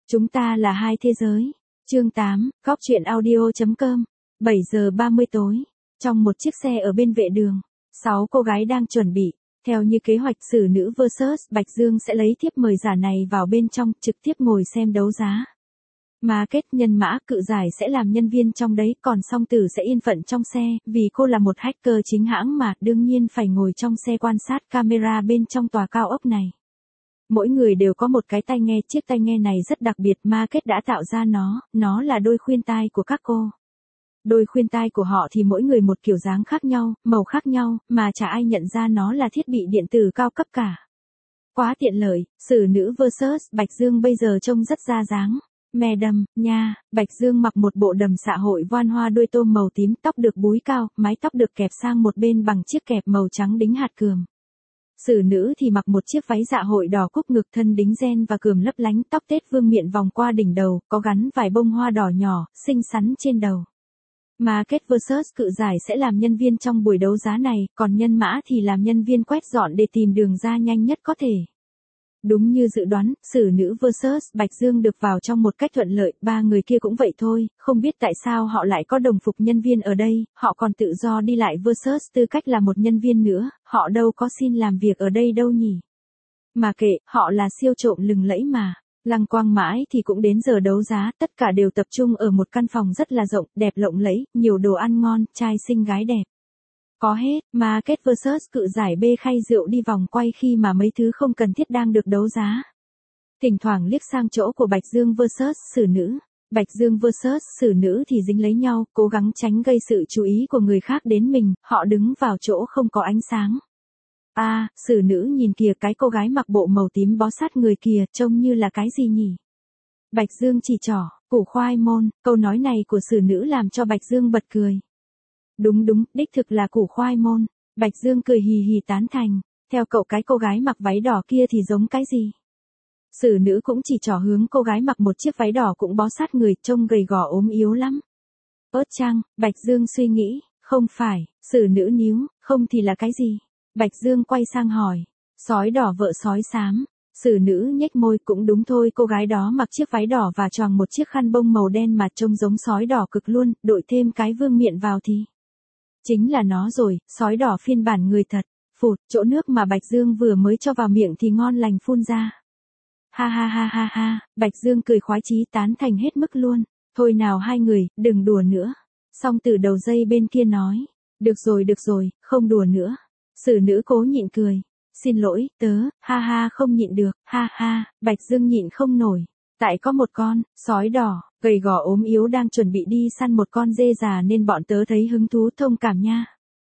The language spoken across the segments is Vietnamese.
Chúng ta là hai thế giới. Chương 8, góc truyện audio.com. 7 giờ 30 tối. Trong một chiếc xe ở bên vệ đường, 6 cô gái đang chuẩn bị. Theo như kế hoạch, xử nữ vs Bạch Dương sẽ lấy thiếp mời giả này vào bên trong, trực tiếp ngồi xem đấu giá. Mà kết nhân mã cự giải sẽ làm nhân viên trong đấy, còn song tử sẽ yên phận trong xe, vì cô là một hacker chính hãng mà, đương nhiên phải ngồi trong xe quan sát camera bên trong tòa cao ốc này. Mỗi người đều có một cái tai nghe, chiếc tai nghe này rất đặc biệt, Market đã tạo ra nó là đôi khuyên tai của các cô. Đôi khuyên tai của họ thì mỗi người một kiểu dáng khác nhau, màu khác nhau, mà chả ai nhận ra nó là thiết bị điện tử cao cấp cả. Quá tiện lợi, xử nữ vs Bạch Dương bây giờ trông rất ra dáng. Mè đầm, nha, Bạch Dương mặc một bộ đầm xã hội voan hoa đuôi tôm màu tím, tóc được búi cao, mái tóc được kẹp sang một bên bằng chiếc kẹp màu trắng đính hạt cườm. Xử nữ thì mặc một chiếc váy dạ hội đỏ cúc ngực, thân đính ren và cườm lấp lánh, tóc tết vương miện vòng qua đỉnh đầu, có gắn vài bông hoa đỏ nhỏ, xinh xắn trên đầu. Market vs cự giải sẽ làm nhân viên trong buổi đấu giá này, còn nhân mã thì làm nhân viên quét dọn để tìm đường ra nhanh nhất có thể. Đúng như dự đoán, xử nữ vs Bạch Dương được vào trong một cách thuận lợi, ba người kia cũng vậy thôi, không biết tại sao họ lại có đồng phục nhân viên ở đây, họ còn tự do đi lại vs tư cách là một nhân viên nữa, họ đâu có xin làm việc ở đây đâu nhỉ. Mà kệ, họ là siêu trộm lừng lẫy mà. Lăng quang mãi thì cũng đến giờ đấu giá, tất cả đều tập trung ở một căn phòng rất là rộng, đẹp lộng lẫy, nhiều đồ ăn ngon, trai xinh gái đẹp. Có hết, Market vs cự giải bê khay rượu đi vòng quay khi mà mấy thứ không cần thiết đang được đấu giá. Thỉnh thoảng liếc sang chỗ của Bạch Dương vs xử nữ. Bạch Dương vs xử nữ thì dính lấy nhau, cố gắng tránh gây sự chú ý của người khác đến mình, họ đứng vào chỗ không có ánh sáng. Xử nữ nhìn kìa, cái cô gái mặc bộ màu tím bó sát người kìa, trông như là cái gì nhỉ? Bạch Dương chỉ trỏ, củ khoai môn, câu nói này của xử nữ làm cho Bạch Dương bật cười. Đúng, đích thực là củ khoai môn. Bạch Dương cười hì hì tán thành. Theo cậu, cái cô gái mặc váy đỏ kia thì giống cái gì? Xử nữ cũng chỉ trỏ hướng cô gái mặc một chiếc váy đỏ cũng bó sát người, trông gầy gò ốm yếu lắm. Ớt chăng? Bạch Dương suy nghĩ. Không phải, xử nữ níu, không thì là cái gì? Bạch Dương quay sang hỏi. Sói đỏ vợ sói xám. Xử nữ nhếch môi, cũng đúng thôi, cô gái đó mặc chiếc váy đỏ và choàng một chiếc khăn bông màu đen mà trông giống sói đỏ cực luôn, đội thêm cái vương miện vào thì chính là nó rồi, sói đỏ phiên bản người thật. Phụt, chỗ nước mà Bạch Dương vừa mới cho vào miệng thì ngon lành phun ra. Ha, Bạch Dương cười khoái chí tán thành hết mức luôn. Thôi nào hai người, đừng đùa nữa. Song từ đầu dây bên kia nói. Được rồi, không đùa nữa. Xử nữ cố nhịn cười. Xin lỗi, tớ, ha không nhịn được, ha, Bạch Dương nhịn không nổi. Tại có một con sói đỏ, gầy gò ốm yếu đang chuẩn bị đi săn một con dê già nên bọn tớ thấy hứng thú, thông cảm nha.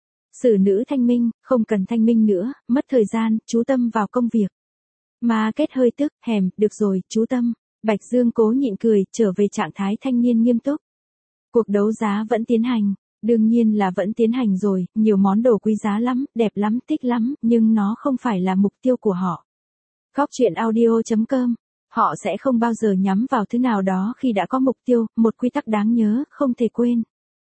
Xử nữ thanh minh, không cần thanh minh nữa, mất thời gian, chú tâm vào công việc. Market hơi tức, được rồi, chú tâm. Bạch Dương cố nhịn cười, trở về trạng thái thanh niên nghiêm túc. Cuộc đấu giá vẫn tiến hành. Đương nhiên là vẫn tiến hành rồi, nhiều món đồ quý giá lắm, đẹp lắm, thích lắm, nhưng nó không phải là mục tiêu của họ. Góc truyện audio.com. Họ sẽ không bao giờ nhắm vào thứ nào đó khi đã có mục tiêu, một quy tắc đáng nhớ, không thể quên.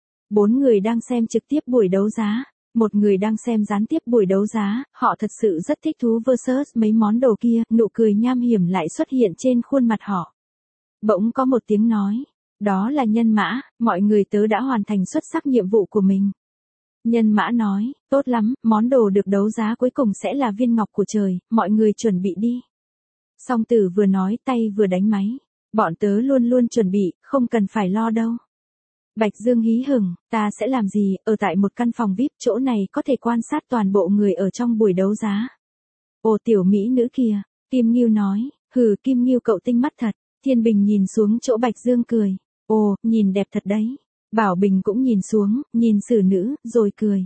4 người đang xem trực tiếp buổi đấu giá, một người đang xem gián tiếp buổi đấu giá, họ thật sự rất thích thú vs mấy món đồ kia, nụ cười nham hiểm lại xuất hiện trên khuôn mặt họ. Bỗng có một tiếng nói. Đó là nhân mã, mọi người, tớ đã hoàn thành xuất sắc nhiệm vụ của mình. Nhân mã nói, tốt lắm, món đồ được đấu giá cuối cùng sẽ là viên ngọc của trời, mọi người chuẩn bị đi. Song tử vừa nói tay vừa đánh máy. Bọn tớ luôn chuẩn bị, không cần phải lo đâu. Bạch Dương hí hửng, ta sẽ làm gì, ở tại một căn phòng VIP, chỗ này có thể quan sát toàn bộ người ở trong buổi đấu giá. Ồ, tiểu mỹ nữ kìa, Kim Nghiêu nói, Kim Nghiêu cậu tinh mắt thật. Thiên Bình nhìn xuống chỗ Bạch Dương cười. Ồ, nhìn đẹp thật đấy. Bảo Bình cũng nhìn xuống, nhìn xử nữ, rồi cười.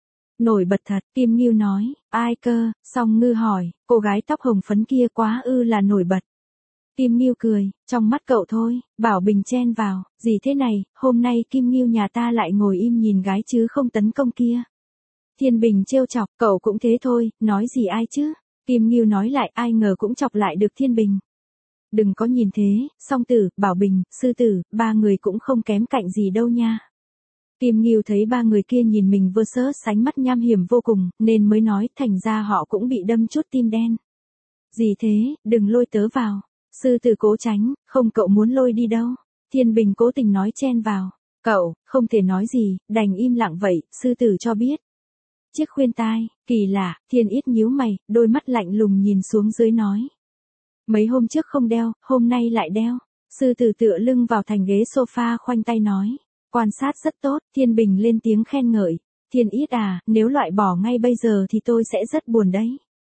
Nổi bật thật, Kim Nghiêu nói. Ai cơ? Song Ngư hỏi, cô gái tóc hồng phấn kia quá là nổi bật. Kim Nghiêu cười, trong mắt cậu thôi. Bảo Bình chen vào, gì thế này, hôm nay Kim Nghiêu nhà ta lại ngồi im nhìn gái chứ không tấn công kia. Thiên Bình trêu chọc, cậu cũng thế thôi, nói gì ai chứ. Kim Nghiêu nói lại, ai ngờ cũng chọc lại được Thiên Bình. Đừng có nhìn thế, Song Tử, Bảo Bình, Sư Tử, ba người cũng không kém cạnh gì đâu nha. Kim Nghiêu thấy ba người kia nhìn mình vs sánh mắt nham hiểm vô cùng, nên mới nói, thành ra họ cũng bị đâm chút tim đen. Gì thế, đừng lôi tớ vào. Sư tử cố tránh, không cậu muốn lôi đi đâu. Thiên Bình cố tình nói chen vào. Cậu, không thể nói gì, đành im lặng vậy, sư tử cho biết. Chiếc khuyên tai, kỳ lạ, Thiên Yết nhíu mày, đôi mắt lạnh lùng nhìn xuống dưới nói. Mấy hôm trước không đeo, hôm nay lại đeo. Sư tử tựa lưng vào thành ghế sofa khoanh tay nói. Quan sát rất tốt, Thiên Bình lên tiếng khen ngợi. Thiên Yết à, nếu loại bỏ ngay bây giờ thì tôi sẽ rất buồn đấy.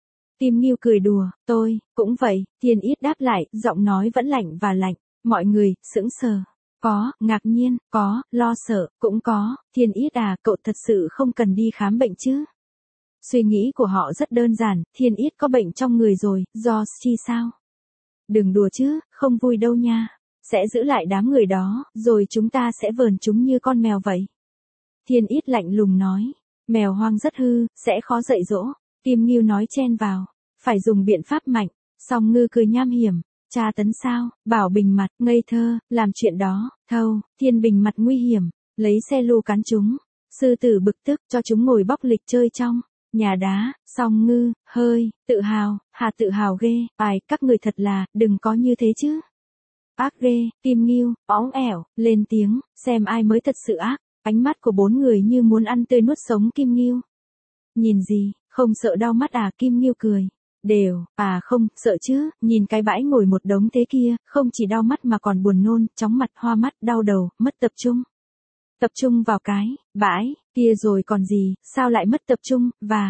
Kim Ngưu cười đùa, tôi, cũng vậy, Thiên Yết đáp lại, giọng nói vẫn lạnh và lạnh. Mọi người, sững sờ. Có, ngạc nhiên, có, lo sợ, cũng có. Thiên Yết à, cậu thật sự không cần đi khám bệnh chứ? Suy nghĩ của họ rất đơn giản, Thiên Yết có bệnh trong người rồi, do chi sao? Đừng đùa chứ, không vui đâu nha. Sẽ giữ lại đám người đó, rồi chúng ta sẽ vờn chúng như con mèo vậy. Thiên Yết lạnh lùng nói, mèo hoang rất hư, sẽ khó dạy dỗ. Kim Ngưu nói chen vào, phải dùng biện pháp mạnh. Song Ngư cười nham hiểm, tra tấn sao? Bảo Bình mặt ngây thơ, làm chuyện đó. Thâu, Thiên Bình mặt nguy hiểm, lấy xe lu cắn chúng. Sư tử bực tức cho chúng ngồi bóc lịch chơi trong nhà đá. Song Ngư, hơi tự hào, hà tự hào ghê. Ai, các người thật là, đừng có như thế chứ. Ác ghê. Kim Ngưu, óng ẻo, lên tiếng, xem ai mới thật sự ác. Ánh mắt của bốn người như muốn ăn tươi nuốt sống Kim Ngưu. Nhìn gì, không sợ đau mắt à? Kim Ngưu cười. Đều, à không, sợ chứ, nhìn cái bãi ngồi một đống thế kia, không chỉ đau mắt mà còn buồn nôn, chóng mặt, hoa mắt, đau đầu, mất tập trung. Tập trung vào cái bãi kia rồi còn gì, sao lại mất tập trung, và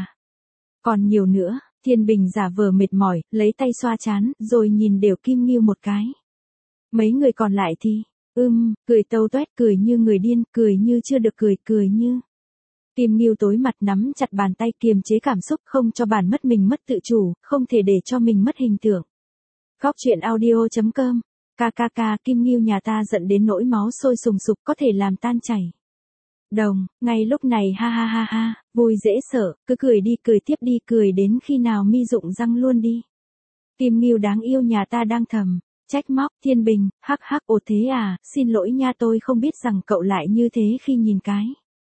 còn nhiều nữa. Thiên Bình giả vờ mệt mỏi, lấy tay xoa trán, rồi nhìn đều Kim Ngưu một cái. Mấy người còn lại thì, cười tâu toét, cười như người điên, cười như chưa được cười, cười như. Kim Ngưu tối mặt nắm chặt bàn tay kiềm chế cảm xúc không cho bản mất mình mất tự chủ, không thể để cho mình mất hình tượng. Góc truyện audio.com. KKK Kim Ngưu nhà ta giận đến nỗi máu sôi sùng sục có thể làm tan chảy. Đồng, ngay lúc này ha ha ha ha, vui dễ sợ, cứ cười đi cười tiếp đi cười đến khi nào mi rụng răng luôn đi. Kim Ngưu đáng yêu nhà ta đang thầm trách móc. Thiên Bình, hắc hắc, ồ thế à, xin lỗi nha, tôi không biết rằng cậu lại như thế khi nhìn cái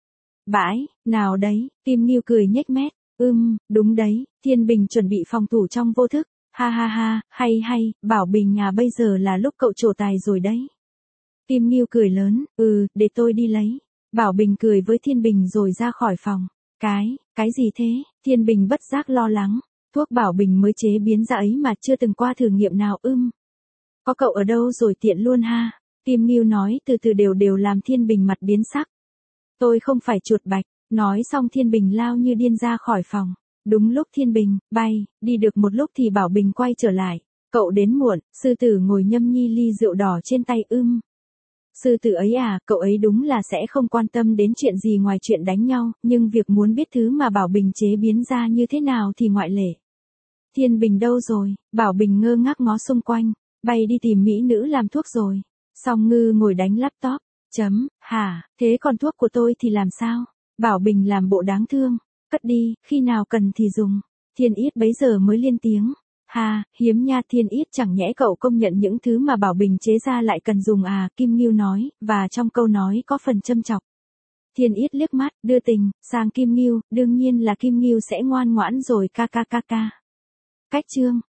bãi nào đấy. Kim Ngưu cười nhếch mép, đúng đấy. Thiên Bình chuẩn bị phòng thủ trong vô thức, ha ha ha, hay, Bảo Bình nhà bây giờ là lúc cậu trổ tài rồi đấy. Kim Ngưu cười lớn, để tôi đi lấy. Bảo Bình cười với Thiên Bình rồi ra khỏi phòng. Cái gì thế? Thiên Bình bất giác lo lắng, thuốc Bảo Bình mới chế biến ra ấy mà chưa từng qua thử nghiệm nào. Có cậu ở đâu rồi tiện luôn ha. Kim Ngưu nói từ từ đều làm Thiên Bình mặt biến sắc. Tôi không phải chuột bạch. Nói xong Thiên Bình lao như điên ra khỏi phòng. Đúng lúc Thiên Bình bay đi được một lúc thì Bảo Bình quay trở lại. Cậu đến muộn. Sư tử ngồi nhâm nhi ly rượu đỏ trên tay. Sư tử ấy à, cậu ấy đúng là sẽ không quan tâm đến chuyện gì ngoài chuyện đánh nhau, nhưng việc muốn biết thứ mà Bảo Bình chế biến ra như thế nào thì ngoại lệ. Thiên Bình đâu rồi? Bảo Bình ngơ ngác ngó xung quanh. Bay đi tìm mỹ nữ làm thuốc rồi. Song Ngư ngồi đánh laptop. Hả, thế còn thuốc của tôi thì làm sao? Bảo Bình làm bộ đáng thương. Cất đi, khi nào cần thì dùng. Thiên Yết bấy giờ mới lên tiếng. Ha, hiếm nha Thiên Yết, chẳng nhẽ cậu công nhận những thứ mà Bảo Bình chế ra lại cần dùng à? Kim Ngưu nói, và trong câu nói có phần châm chọc. Thiên Yết liếc mắt, đưa tình, sang Kim Ngưu, đương nhiên là Kim Ngưu sẽ ngoan ngoãn rồi. KKKK. Cách chương.